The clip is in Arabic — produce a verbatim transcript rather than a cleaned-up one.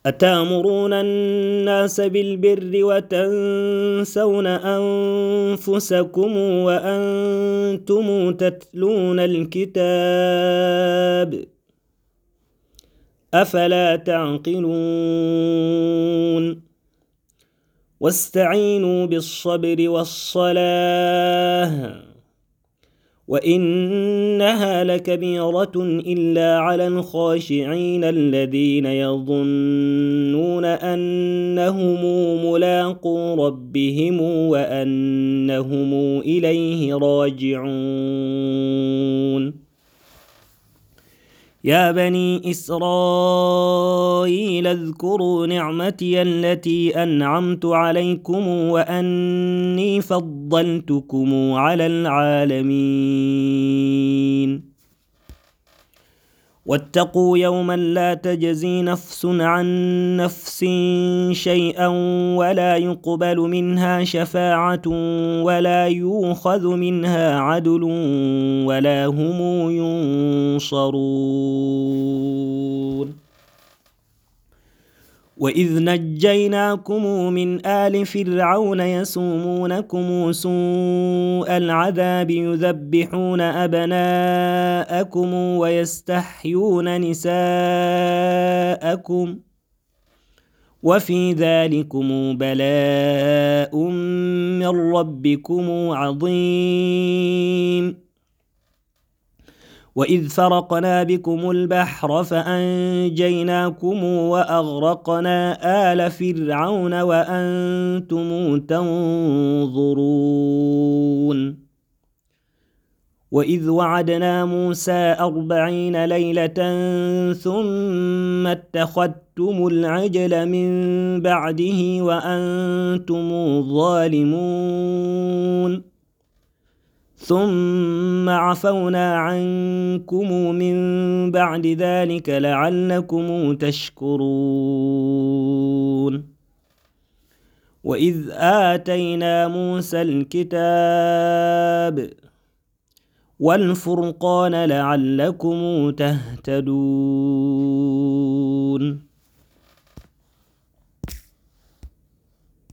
أتأمرون الناس بالبر وتنسون أنفسكم وأنتم تتلون الكتاب أفلا تعقلون واستعينوا بالصبر والصلاة وإنها لكبيرة إلا على الخاشعين الذين يظنون أنهم ملاقو ربهم وأنهم إليه راجعون يا بني إسرائيل اذكروا نعمتي التي أنعمت عليكم وأني فضلتكم على العالمين واتقوا يوما لا تجزي نفس عن نفس شيئا ولا يقبل منها شفاعة ولا يؤخذ منها عدل ولا هم ينصرون وإذ نجيناكم من آل فرعون يسومونكم سوء العذاب يذبحون أبناءكم ويستحيون نساءكم وفي ذلكم بلاء من ربكم عظيم وإذ فرقنا بكم البحر فأنجيناكم وأغرقنا آل فرعون وأنتم تنظرون وإذ وعدنا موسى أربعين ليلة ثم اتخذتم العجل من بعده وأنتم ظالمون ثم عفونا عنكم من بعد ذلك لعلكم تشكرون وإذ آتينا موسى الكتاب والفرقان لعلكم تهتدون